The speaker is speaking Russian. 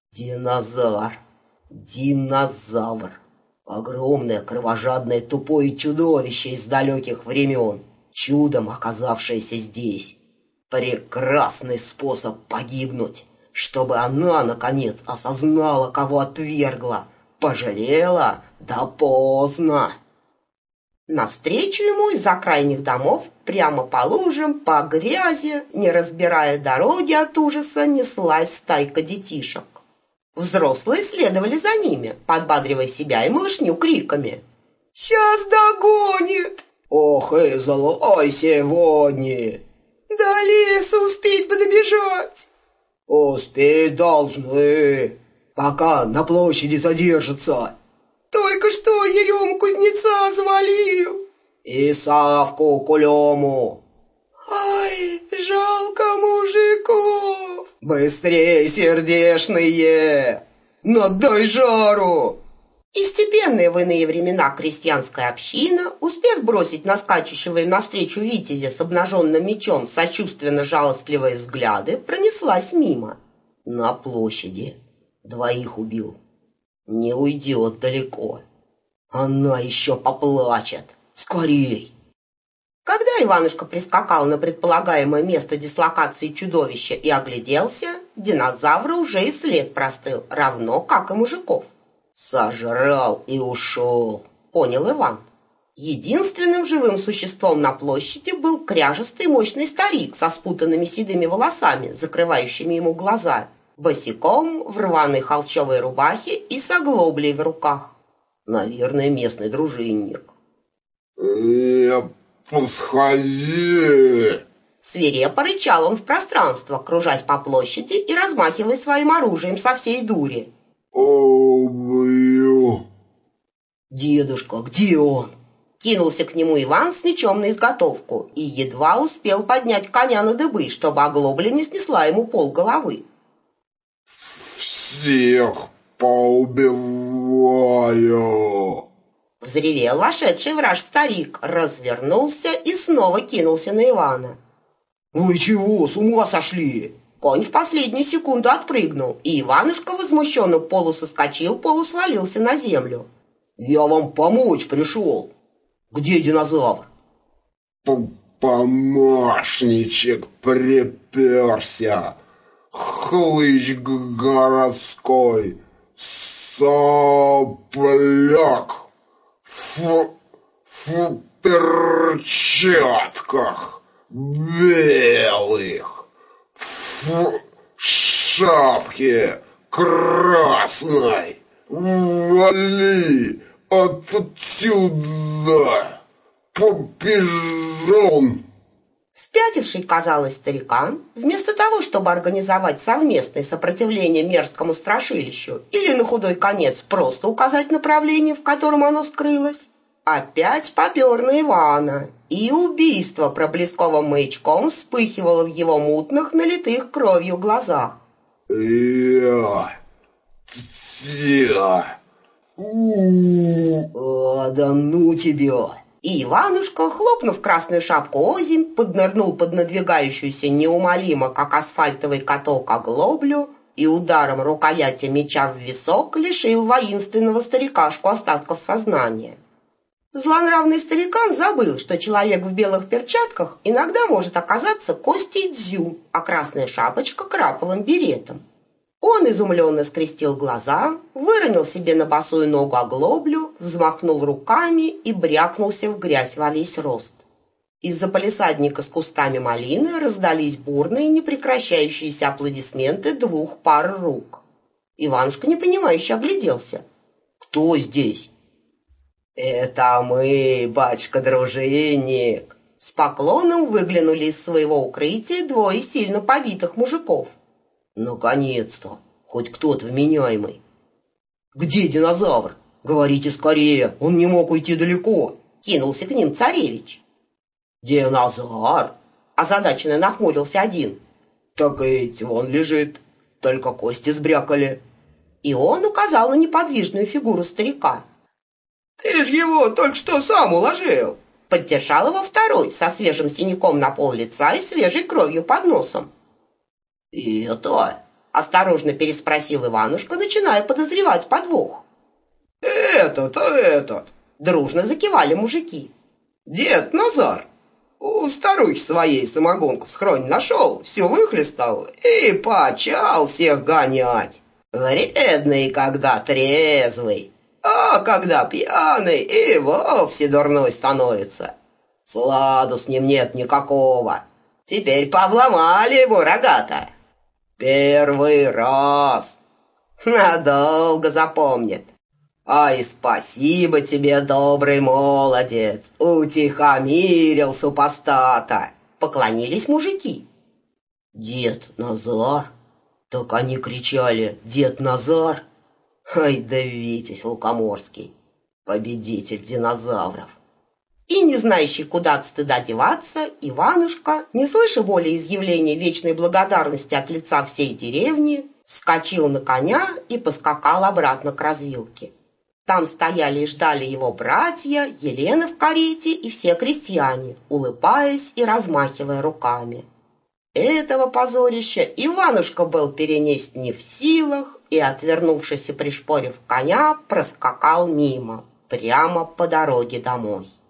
Динозавр. Динозавр. Огромное, кровожадное, тупое чудовище из далеких времен, чудом оказавшееся здесь. Прекрасный способ погибнуть, чтобы она, наконец, осознала, кого отвергла, пожалела, да поздно. Навстречу ему из-за крайних домов, прямо по лужам, по грязи, не разбирая дороги от ужаса, неслась стайка детишек. Взрослые следовали за ними, подбадривая себя и малышню криками. «Сейчас догонит!» «Ох, Эйзел, ой, сегодня!» «До леса успеть бы добежать!» «Успеть должны, пока на площади задержатся!» «Только что Ерему кузнеца завалил!» «И Савку Кулему!» «Ай, жалко мужиков!» «Быстрей, сердешные! Надай жару!» И степенная в иные времена крестьянская община, успев бросить на скачущего им навстречу витязя с обнаженным мечом сочувственно-жалостливые взгляды, пронеслась мимо. На площади 2 убил. Не уйдет далеко. Она еще поплачет. Скорей! Когда Иванушка прискакал на предполагаемое место дислокации чудовища и огляделся, динозавра уже и след простыл, равно как и мужиков. «Сожрал и ушел», — понял Иван. Единственным живым существом на площади был кряжестый мощный старик со спутанными седыми волосами, закрывающими ему глаза, босиком, в рваной холщовой рубахе и с оглоблей в руках. Наверное, местный дружинник. «Подходи!» Свирепо рычал он в пространство, кружась по площади и размахивая своим оружием со всей дури. «Убью!» «Дедушка, где он?» Кинулся к нему Иван с мечом на изготовку и едва успел поднять коня на дыбы, чтобы оглобля не снесла ему полголовы. «Всех поубиваю!» Взревел вошедший враж старик, развернулся и снова кинулся на Ивана. «Вы чего, с ума сошли?» Конь в последнюю секунду отпрыгнул, и Иванушка возмущенно полусоскочил, полусвалился на землю. «Я вам помочь пришел. Где динозавр?» «Помощничек приперся, хлыщ городской, сопляк, в перчатках белых, в шапке красной, вали отсюда, побежон!» Спятивший, казалось, старикан, вместо того, чтобы организовать совместное сопротивление мерзкому страшилищу или на худой конец просто указать направление, в котором оно скрылось, опять попер на Ивана, и убийство проблесковым маячком вспыхивало в его мутных, налитых кровью глазах. Да ну тебя!» И Иванушка, хлопнув красную шапку озимь, поднырнул под надвигающуюся неумолимо, как асфальтовый каток, оглоблю и ударом рукояти меча в висок лишил воинственного старикашку остатков сознания. Злонравный старикан забыл, что человек в белых перчатках иногда может оказаться Костей Дзю, а красная шапочка — краповым беретом. Он изумленно скрестил глаза, выронил себе на босую ногу оглоблю, взмахнул руками и брякнулся в грязь во весь рост. Из-за палисадника с кустами малины раздались бурные, непрекращающиеся аплодисменты 2 пар рук. Иванушка непонимающе огляделся. «Кто здесь?» «Это мы, батюшка-дружинник!» С поклоном выглянули из своего укрытия 2 сильно побитых мужиков. «Наконец-то! Хоть кто-то вменяемый!» «Где динозавр? Говорите скорее, он не мог уйти далеко!» Кинулся к ним царевич. «Динозавр?» Озадаченно нахмурился один. «Так ведь он лежит, только кости сбрякали». И он указал на неподвижную фигуру старика. «Ты ж его только что сам уложил!» Поддержал его второй, со свежим синяком на пол лица и свежей кровью под носом. «И это?» — Осторожно переспросил Иванушка, начиная подозревать подвох. Этот. Дружно закивали мужики. Дед Назар у старухи своей самогонку в схроне нашел, всю выхлестал и почал всех гонять. Вредный, когда трезвый, а когда пьяный и вовсе дурной становится. Сладу с ним нет никакого. Теперь повломали его рогата. Первый раз. Надолго запомнит. Ай, спасибо тебе, добрый молодец, утихомирил супостата. Поклонились мужики. Дед Назар? Так они кричали: Дед Назар! Ай да Витязь Лукоморский, победитель динозавров. И, не знающий, куда от стыда деваться, Иванушка, не слыша более изъявления вечной благодарности от лица всей деревни, вскочил на коня и поскакал обратно к развилке. Там стояли и ждали его братья, Елена в карете и все крестьяне, улыбаясь и размахивая руками. Этого позорища Иванушка был перенесть не в силах и, отвернувшись и пришпорив коня, проскакал мимо, прямо по дороге домой.